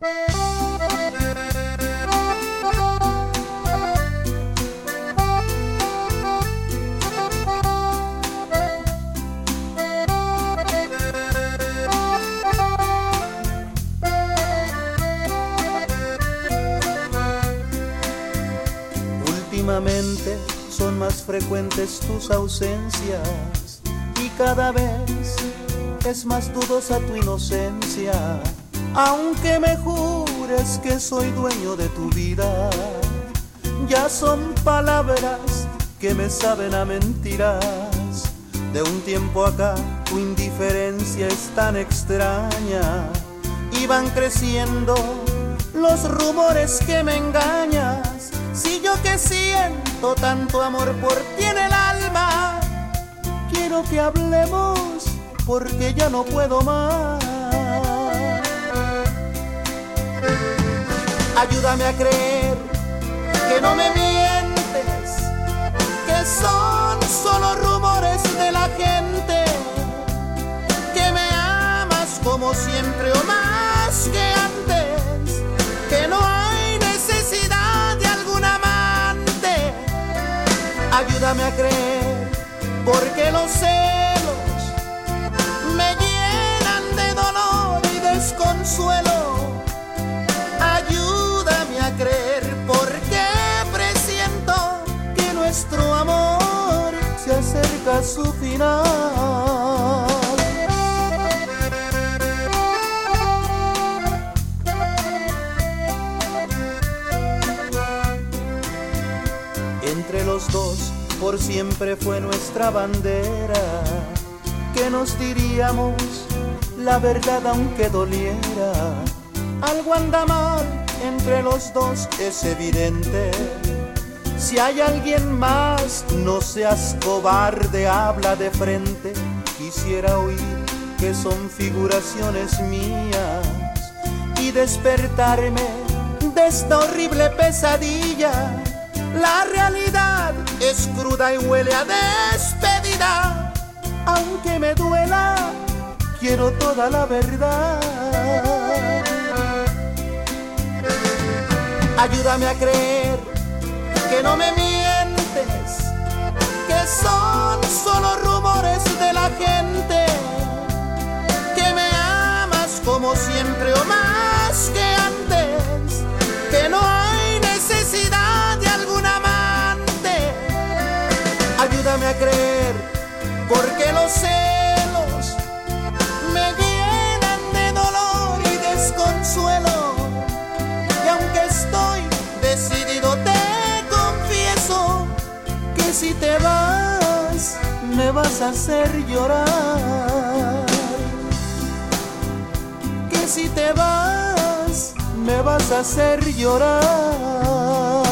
Últimamente son más frecuentes tus ausencias y cada vez es más dudosa tu inocencia. Aunque me jures que soy dueño de tu vida, ya son palabras que me saben a mentiras. De un tiempo acá tu indiferencia es tan extraña y van creciendo los rumores que me engañas. Si yo que siento tanto amor por ti en el alma, quiero que hablemos porque ya no puedo más. Ayúdame a creer que no me mientes, que son solo rumores de la gente, que me amas como siempre o más que antes, que no hay necesidad de algún amante. Ayúdame a creer, porque los celos me llenan de dolor y desconsuelo. Ayúdame a creer, porque presiento que nuestro amor se acerca a su final. Entre los dos por siempre fue nuestra bandera, que nos diríamos la verdad aunque doliera. Algo anda mal entre los dos, es evidente. Si hay alguien más, no seas cobarde, habla de frente. Quisiera oír que son figuraciones mías y despertarme de esta horrible pesadilla. La realidad es cruda y huele a despedida. Aunque me duela, quiero toda la verdad. Ayúdame a creer que no me mientes, que son solo rumores de la gente, que me amas como siempre o más que antes, que no hay necesidad de algún amante. Ayúdame a creer, porque los celos me llenan de dolor y desconsuelo. Y aunque estoy decidido, te confieso que si te vas, me vas a hacer llorar. Que si te vas, me vas a hacer llorar.